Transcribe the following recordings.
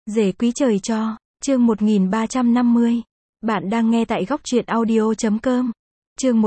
Rể quý trời cho, chương 1350. Bạn đang nghe tại góc truyện audio.com. Chương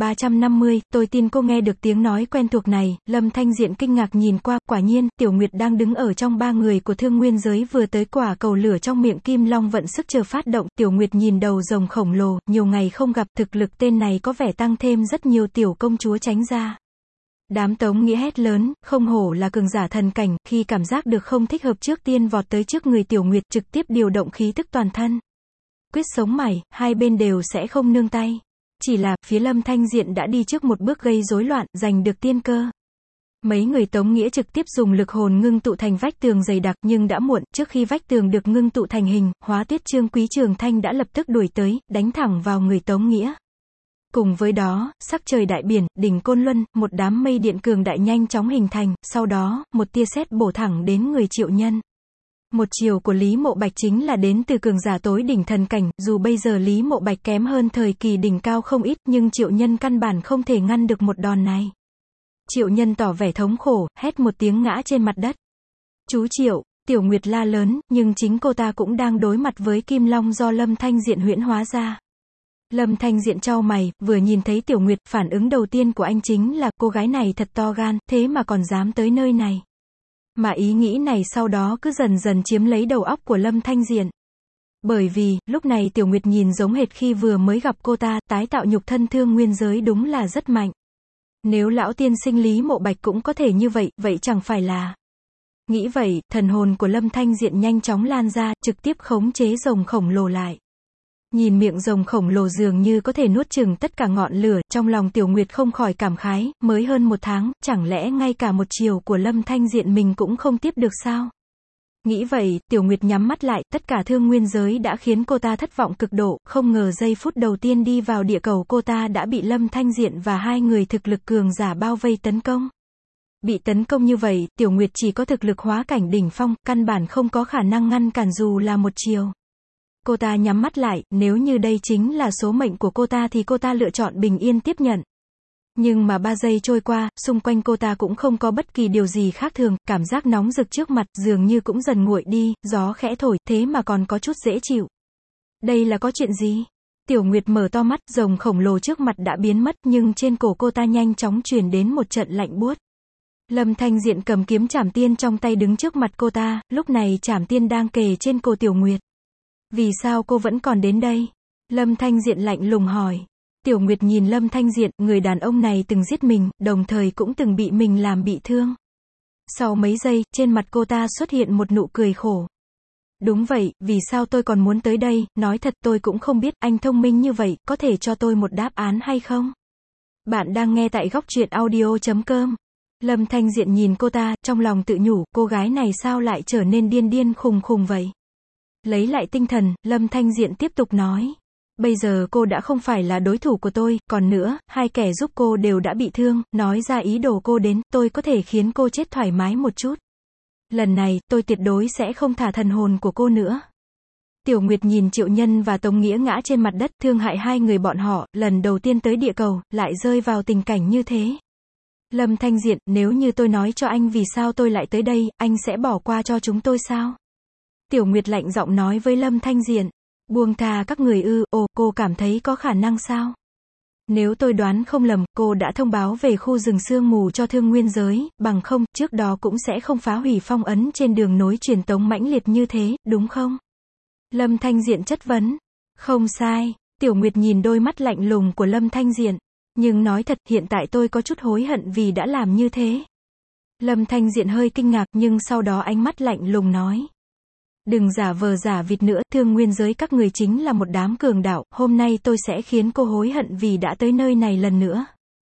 1350, tôi tin cô nghe được tiếng nói quen thuộc này. Lâm Thanh Diện kinh ngạc nhìn qua, quả nhiên, Tiểu Nguyệt đang đứng ở trong ba người của Thương Nguyên giới vừa tới quả cầu lửa trong miệng Kim Long vận sức chờ phát động. Tiểu Nguyệt nhìn đầu rồng khổng lồ, nhiều ngày không gặp, thực lực tên này có vẻ tăng thêm rất nhiều. Tiểu công chúa tránh ra. Đám Tống Nghĩa hét lớn, không hổ là cường giả thần cảnh, khi cảm giác được không thích hợp trước tiên vọt tới trước người Tiểu Nguyệt, trực tiếp điều động khí tức toàn thân. Quyết sống mày, hai bên đều sẽ không nương tay. Chỉ là, phía Lâm Thanh Diện đã đi trước một bước gây rối loạn, giành được tiên cơ. Mấy người Tống Nghĩa trực tiếp dùng lực hồn ngưng tụ thành vách tường dày đặc, nhưng đã muộn, trước khi vách tường được ngưng tụ thành hình, Hóa Tuyết Trương Quý Trường Thanh đã lập tức đuổi tới, đánh thẳng vào người Tống Nghĩa. Cùng với đó, sắc trời đại biển, đỉnh Côn Luân, một đám mây điện cường đại nhanh chóng hình thành, sau đó, một tia sét bổ thẳng đến người Triệu Nhân. Một chiều của Lý Mộ Bạch chính là đến từ cường giả tối đỉnh thần cảnh, dù bây giờ Lý Mộ Bạch kém hơn thời kỳ đỉnh cao không ít, nhưng Triệu Nhân căn bản không thể ngăn được một đòn này. Triệu Nhân tỏ vẻ thống khổ, hét một tiếng ngã trên mặt đất. Chú Triệu, Tiểu Nguyệt la lớn, nhưng chính cô ta cũng đang đối mặt với Kim Long do Lâm Thanh Diện huyễn hóa ra. Lâm Thanh Diện chau mày, vừa nhìn thấy Tiểu Nguyệt, phản ứng đầu tiên của anh chính là, cô gái này thật to gan, thế mà còn dám tới nơi này. Mà ý nghĩ này sau đó cứ dần dần chiếm lấy đầu óc của Lâm Thanh Diện. Bởi vì, lúc này Tiểu Nguyệt nhìn giống hệt khi vừa mới gặp cô ta, tái tạo nhục thân Thương Nguyên giới đúng là rất mạnh. Nếu lão tiên sinh Lý Mộ Bạch cũng có thể như vậy, vậy chẳng phải là... Nghĩ vậy, thần hồn của Lâm Thanh Diện nhanh chóng lan ra, trực tiếp khống chế rồng khổng lồ lại. Nhìn miệng rồng khổng lồ dường như có thể nuốt chửng tất cả ngọn lửa, trong lòng Tiểu Nguyệt không khỏi cảm khái, mới hơn một tháng, chẳng lẽ ngay cả một chiều của Lâm Thanh Diện mình cũng không tiếp được sao? Nghĩ vậy, Tiểu Nguyệt nhắm mắt lại, tất cả Thương Nguyên giới đã khiến cô ta thất vọng cực độ, không ngờ giây phút đầu tiên đi vào địa cầu cô ta đã bị Lâm Thanh Diện và hai người thực lực cường giả bao vây tấn công. Bị tấn công như vậy, Tiểu Nguyệt chỉ có thực lực hóa cảnh đỉnh phong, căn bản không có khả năng ngăn cản dù là một chiều. Cô ta nhắm mắt lại, nếu như đây chính là số mệnh của cô ta thì cô ta lựa chọn bình yên tiếp nhận. Nhưng mà 3 giây trôi qua, xung quanh cô ta cũng không có bất kỳ điều gì khác thường, cảm giác nóng rực trước mặt dường như cũng dần nguội đi, gió khẽ thổi, thế mà còn có chút dễ chịu. Đây là có chuyện gì? Tiểu Nguyệt mở to mắt, rồng khổng lồ trước mặt đã biến mất, nhưng trên cổ cô ta nhanh chóng truyền đến một trận lạnh buốt. Lâm Thanh Diện cầm kiếm trảm tiên trong tay đứng trước mặt cô ta, lúc này trảm tiên đang kề trên cổ Tiểu Nguyệt. Vì sao cô vẫn còn đến đây? Lâm Thanh Diện lạnh lùng hỏi. Tiểu Nguyệt nhìn Lâm Thanh Diện, người đàn ông này từng giết mình, đồng thời cũng từng bị mình làm bị thương. Sau mấy giây, trên mặt cô ta xuất hiện một nụ cười khổ. Đúng vậy, vì sao tôi còn muốn tới đây, nói thật tôi cũng không biết, anh thông minh như vậy, có thể cho tôi một đáp án hay không? Bạn đang nghe tại góc truyện audio.com. Lâm Thanh Diện nhìn cô ta, trong lòng tự nhủ, cô gái này sao lại trở nên điên điên khùng khùng vậy? Lấy lại tinh thần, Lâm Thanh Diện tiếp tục nói. Bây giờ cô đã không phải là đối thủ của tôi, còn nữa, hai kẻ giúp cô đều đã bị thương, nói ra ý đồ cô đến, tôi có thể khiến cô chết thoải mái một chút. Lần này, tôi tuyệt đối sẽ không thả thần hồn của cô nữa. Tiểu Nguyệt nhìn Triệu Nhân và Tống Nghĩa ngã trên mặt đất, thương hại hai người bọn họ, lần đầu tiên tới địa cầu, lại rơi vào tình cảnh như thế. Lâm Thanh Diện, nếu như tôi nói cho anh vì sao tôi lại tới đây, anh sẽ bỏ qua cho chúng tôi sao? Tiểu Nguyệt lạnh giọng nói với Lâm Thanh Diện. Buông tha các người ư? Cô cảm thấy có khả năng sao? Nếu tôi đoán không lầm, cô đã thông báo về khu rừng sương mù cho Thương Nguyên giới, bằng không, trước đó cũng sẽ không phá hủy phong ấn trên đường nối truyền tống mãnh liệt như thế, đúng không? Lâm Thanh Diện chất vấn. Không sai. Tiểu Nguyệt nhìn đôi mắt lạnh lùng của Lâm Thanh Diện. Nhưng nói thật, hiện tại tôi có chút hối hận vì đã làm như thế. Lâm Thanh Diện hơi kinh ngạc, nhưng sau đó ánh mắt lạnh lùng nói. Đừng giả vờ giả vịt nữa, Thương Nguyên giới các người chính là một đám cường đạo, hôm nay tôi sẽ khiến cô hối hận vì đã tới nơi này lần nữa.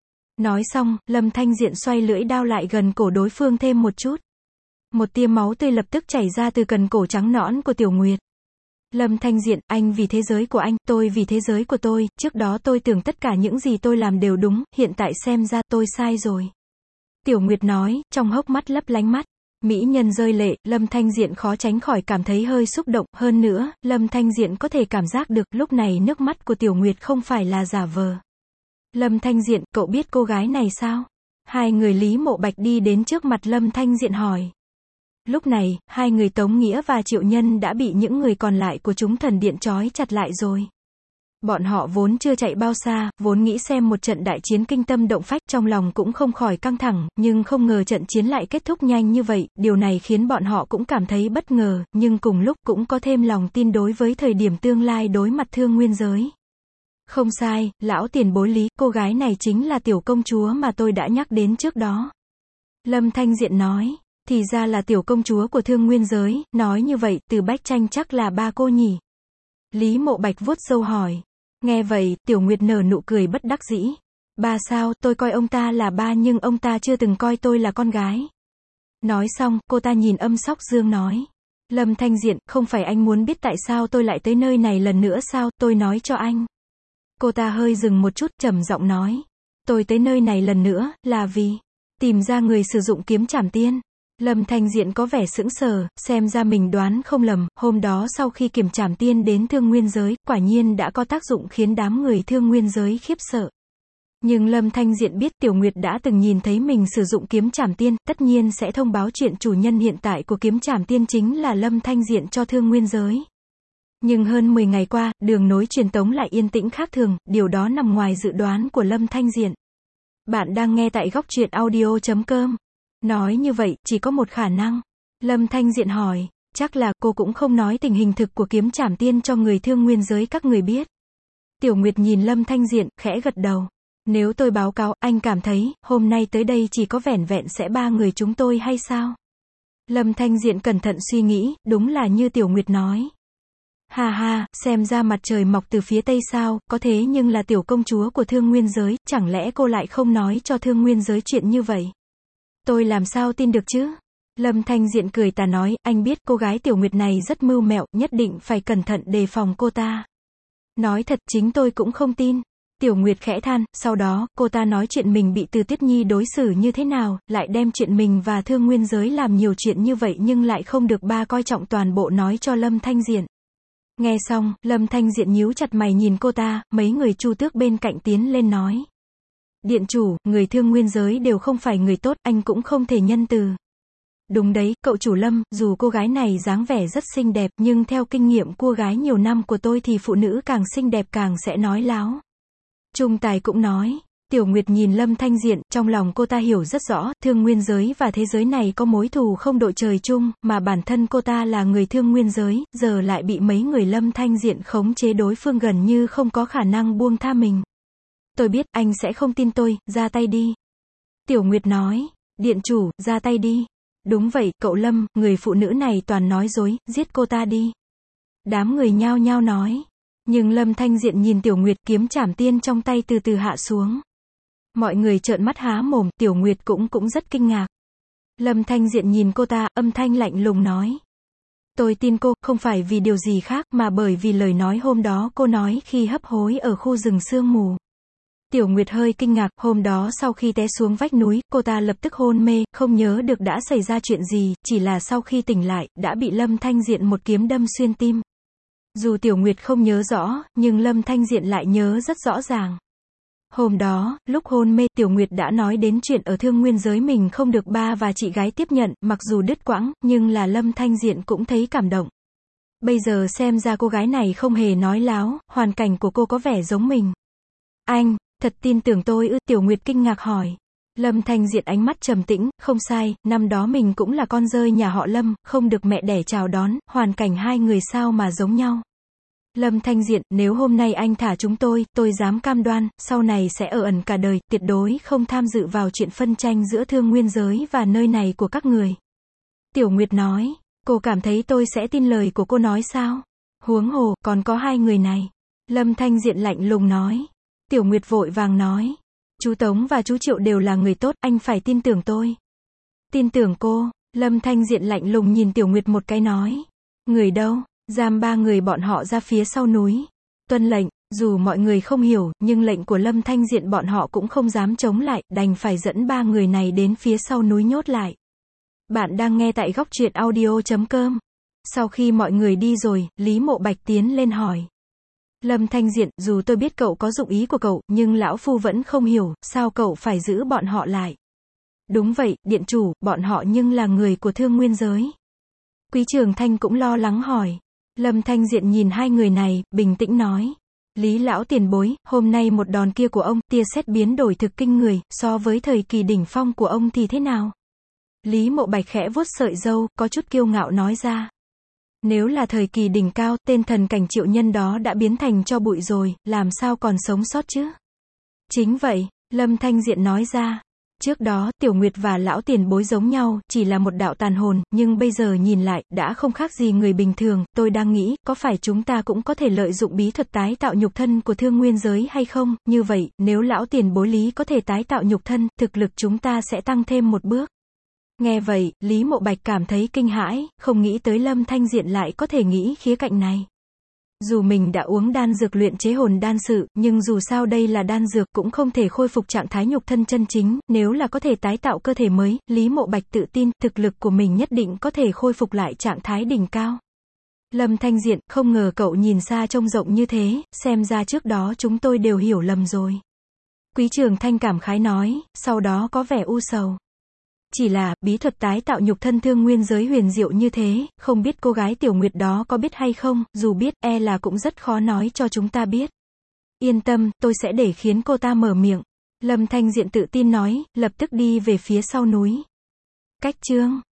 Nói xong, Lâm Thanh Diện xoay lưỡi đao lại gần cổ đối phương thêm một chút. Một tia máu tươi lập tức chảy ra từ cần cổ trắng nõn của Tiểu Nguyệt. Lâm Thanh Diện, anh vì thế giới của anh, tôi vì thế giới của tôi, trước đó tôi tưởng tất cả những gì tôi làm đều đúng, hiện tại xem ra tôi sai rồi. Tiểu Nguyệt nói, trong hốc mắt lấp lánh mắt. Mỹ nhân rơi lệ, Lâm Thanh Diện khó tránh khỏi cảm thấy hơi xúc động, hơn nữa, Lâm Thanh Diện có thể cảm giác được, lúc này nước mắt của Tiểu Nguyệt không phải là giả vờ. Lâm Thanh Diện, cậu biết cô gái này sao? Hai người Lý Mộ Bạch đi đến trước mặt Lâm Thanh Diện hỏi. Lúc này, hai người Tống Nghĩa và Triệu Nhân đã bị những người còn lại của chúng thần điện trói chặt lại rồi. Bọn họ vốn chưa chạy bao xa, vốn nghĩ xem một trận đại chiến kinh tâm động phách, trong lòng cũng không khỏi căng thẳng, nhưng không ngờ trận chiến lại kết thúc nhanh như vậy, điều này khiến bọn họ cũng cảm thấy bất ngờ, nhưng cùng lúc cũng có thêm lòng tin đối với thời điểm tương lai đối mặt Thương Nguyên giới. Không sai, lão tiền bối Lý, cô gái này chính là tiểu công chúa mà tôi đã nhắc đến trước đó. Lâm Thanh Diện nói, thì ra là tiểu công chúa của Thương Nguyên giới, nói như vậy, Từ Bách Tranh chắc là ba cô nhỉ? Lý Mộ Bạch vuốt râu hỏi. Nghe vậy, Tiểu Nguyệt nở nụ cười bất đắc dĩ. Ba sao, tôi coi ông ta là ba nhưng ông ta chưa từng coi tôi là con gái. Nói xong, cô ta nhìn Âm Sóc Dương nói. Lâm Thanh Diện, không phải anh muốn biết tại sao tôi lại tới nơi này lần nữa sao, tôi nói cho anh. Cô ta hơi dừng một chút, trầm giọng nói. Tôi tới nơi này lần nữa, là vì tìm ra người sử dụng kiếm trảm tiên. Lâm Thanh Diện có vẻ sững sờ, xem ra mình đoán không lầm, hôm đó sau khi kiếm trảm tiên đến Thương Nguyên giới, quả nhiên đã có tác dụng khiến đám người Thương Nguyên giới khiếp sợ. Nhưng Lâm Thanh Diện biết Tiểu Nguyệt đã từng nhìn thấy mình sử dụng kiếm trảm tiên, tất nhiên sẽ thông báo chuyện chủ nhân hiện tại của kiếm trảm tiên chính là Lâm Thanh Diện cho Thương Nguyên giới. Nhưng hơn 10 ngày qua, đường nối truyền tống lại yên tĩnh khác thường, điều đó nằm ngoài dự đoán của Lâm Thanh Diện. Bạn đang nghe tại góc truyện audio.com. Nói như vậy, chỉ có một khả năng. Lâm Thanh Diện hỏi, chắc là cô cũng không nói tình hình thực của kiếm trảm tiên cho người Thương Nguyên giới các người biết. Tiểu Nguyệt nhìn Lâm Thanh Diện, khẽ gật đầu. Nếu tôi báo cáo, anh cảm thấy, hôm nay tới đây chỉ có vẻn vẹn sẽ ba người chúng tôi hay sao? Lâm Thanh Diện cẩn thận suy nghĩ, đúng là như Tiểu Nguyệt nói. Ha ha, xem ra mặt trời mọc từ phía tây sao, có thế nhưng là tiểu công chúa của Thương Nguyên giới, chẳng lẽ cô lại không nói cho Thương Nguyên giới chuyện như vậy? Tôi làm sao tin được chứ? Lâm Thanh Diện cười tà nói, anh biết cô gái Tiểu Nguyệt này rất mưu mẹo, nhất định phải cẩn thận đề phòng cô ta. Nói thật chính tôi cũng không tin. Tiểu Nguyệt khẽ than, sau đó, cô ta nói chuyện mình bị Từ Tiết Nhi đối xử như thế nào, lại đem chuyện mình và Thương Nguyên giới làm nhiều chuyện như vậy nhưng lại không được ba coi trọng toàn bộ nói cho Lâm Thanh Diện. Nghe xong, Lâm Thanh Diện nhíu chặt mày nhìn cô ta, mấy người Chu Tước bên cạnh tiến lên nói. Điện chủ, người Thương Nguyên giới đều không phải người tốt, anh cũng không thể nhân từ. Đúng đấy, cậu chủ Lâm, dù cô gái này dáng vẻ rất xinh đẹp, nhưng theo kinh nghiệm cua gái nhiều năm của tôi thì phụ nữ càng xinh đẹp càng sẽ nói láo. Trung Tài cũng nói. Tiểu Nguyệt nhìn Lâm Thanh Diện, trong lòng cô ta hiểu rất rõ, Thương Nguyên giới và thế giới này có mối thù không đội trời chung, mà bản thân cô ta là người Thương Nguyên giới, giờ lại bị mấy người Lâm Thanh Diện khống chế đối phương gần như không có khả năng buông tha mình. Tôi biết, anh sẽ không tin tôi, ra tay đi. Tiểu Nguyệt nói, điện chủ, ra tay đi. Đúng vậy, cậu Lâm, người phụ nữ này toàn nói dối, giết cô ta đi. Đám người nhao nhao nói. Nhưng Lâm Thanh Diện nhìn Tiểu Nguyệt, kiếm trảm tiên trong tay từ từ hạ xuống. Mọi người trợn mắt há mồm, Tiểu Nguyệt cũng rất kinh ngạc. Lâm Thanh Diện nhìn cô ta, âm thanh lạnh lùng nói. Tôi tin cô, không phải vì điều gì khác, mà bởi vì lời nói hôm đó cô nói khi hấp hối ở khu rừng sương mù. Tiểu Nguyệt hơi kinh ngạc, hôm đó sau khi té xuống vách núi, cô ta lập tức hôn mê, không nhớ được đã xảy ra chuyện gì, chỉ là sau khi tỉnh lại, đã bị Lâm Thanh Diện một kiếm đâm xuyên tim. Dù Tiểu Nguyệt không nhớ rõ, nhưng Lâm Thanh Diện lại nhớ rất rõ ràng. Hôm đó, lúc hôn mê, Tiểu Nguyệt đã nói đến chuyện ở Thương Nguyên giới mình không được ba và chị gái tiếp nhận, mặc dù đứt quãng, nhưng là Lâm Thanh Diện cũng thấy cảm động. Bây giờ xem ra cô gái này không hề nói láo, hoàn cảnh của cô có vẻ giống mình. Anh, thật tin tưởng tôi ư? Tiểu Nguyệt kinh ngạc hỏi. Lâm Thanh Diện ánh mắt trầm tĩnh, không sai, năm đó mình cũng là con rơi nhà họ Lâm, không được mẹ đẻ chào đón, hoàn cảnh hai người sao mà giống nhau. Lâm Thanh Diện, nếu hôm nay anh thả chúng tôi dám cam đoan, sau này sẽ ở ẩn cả đời, tuyệt đối không tham dự vào chuyện phân tranh giữa Thương Nguyên giới và nơi này của các người. Tiểu Nguyệt nói, cô cảm thấy tôi sẽ tin lời của cô nói sao? Huống hồ, còn có hai người này. Lâm Thanh Diện lạnh lùng nói. Tiểu Nguyệt vội vàng nói. Chú Tống và chú Triệu đều là người tốt, anh phải tin tưởng tôi. Tin tưởng cô. Lâm Thanh Diện lạnh lùng nhìn Tiểu Nguyệt một cái nói. Người đâu? Giam ba người bọn họ ra phía sau núi. Tuân lệnh, dù mọi người không hiểu, nhưng lệnh của Lâm Thanh Diện bọn họ cũng không dám chống lại, đành phải dẫn ba người này đến phía sau núi nhốt lại. Bạn đang nghe tại góc truyện audio.com. Sau khi mọi người đi rồi, Lý Mộ Bạch tiến lên hỏi. Lâm Thanh Diện, dù tôi biết cậu có dụng ý của cậu, nhưng lão phu vẫn không hiểu, sao cậu phải giữ bọn họ lại. Đúng vậy, điện chủ, bọn họ nhưng là người của Thương Nguyên giới. Quý Trường Thanh cũng lo lắng hỏi. Lâm Thanh Diện nhìn hai người này, bình tĩnh nói. Lý lão tiền bối, hôm nay một đòn kia của ông, tia sét biến đổi thực kinh người, so với thời kỳ đỉnh phong của ông thì thế nào? Lý Mộ Bạch khẽ vuốt sợi râu, có chút kiêu ngạo nói ra. Nếu là thời kỳ đỉnh cao, tên thần cảnh triệu nhân đó đã biến thành tro bụi rồi, làm sao còn sống sót chứ? Chính vậy, Lâm Thanh Diện nói ra. Trước đó, Tiểu Nguyệt và lão tiền bối giống nhau, chỉ là một đạo tàn hồn, nhưng bây giờ nhìn lại, đã không khác gì người bình thường, tôi đang nghĩ, có phải chúng ta cũng có thể lợi dụng bí thuật tái tạo nhục thân của Thương Nguyên giới hay không? Như vậy, nếu lão tiền bối Lý có thể tái tạo nhục thân, thực lực chúng ta sẽ tăng thêm một bước. Nghe vậy, Lý Mộ Bạch cảm thấy kinh hãi, không nghĩ tới Lâm Thanh Diện lại có thể nghĩ khía cạnh này. Dù mình đã uống đan dược luyện chế hồn đan sự, nhưng dù sao đây là đan dược cũng không thể khôi phục trạng thái nhục thân chân chính, nếu là có thể tái tạo cơ thể mới, Lý Mộ Bạch tự tin, thực lực của mình nhất định có thể khôi phục lại trạng thái đỉnh cao. Lâm Thanh Diện, không ngờ cậu nhìn xa trông rộng như thế, xem ra trước đó chúng tôi đều hiểu lầm rồi. Quý Trường Thanh cảm khái nói, sau đó có vẻ u sầu. Chỉ là, bí thuật tái tạo nhục thân Thương Nguyên giới huyền diệu như thế, không biết cô gái Tiểu Nguyệt đó có biết hay không, dù biết, e là cũng rất khó nói cho chúng ta biết. Yên tâm, tôi sẽ để khiến cô ta mở miệng. Lâm Thanh Diện tự tin nói, lập tức đi về phía sau núi. Cách chương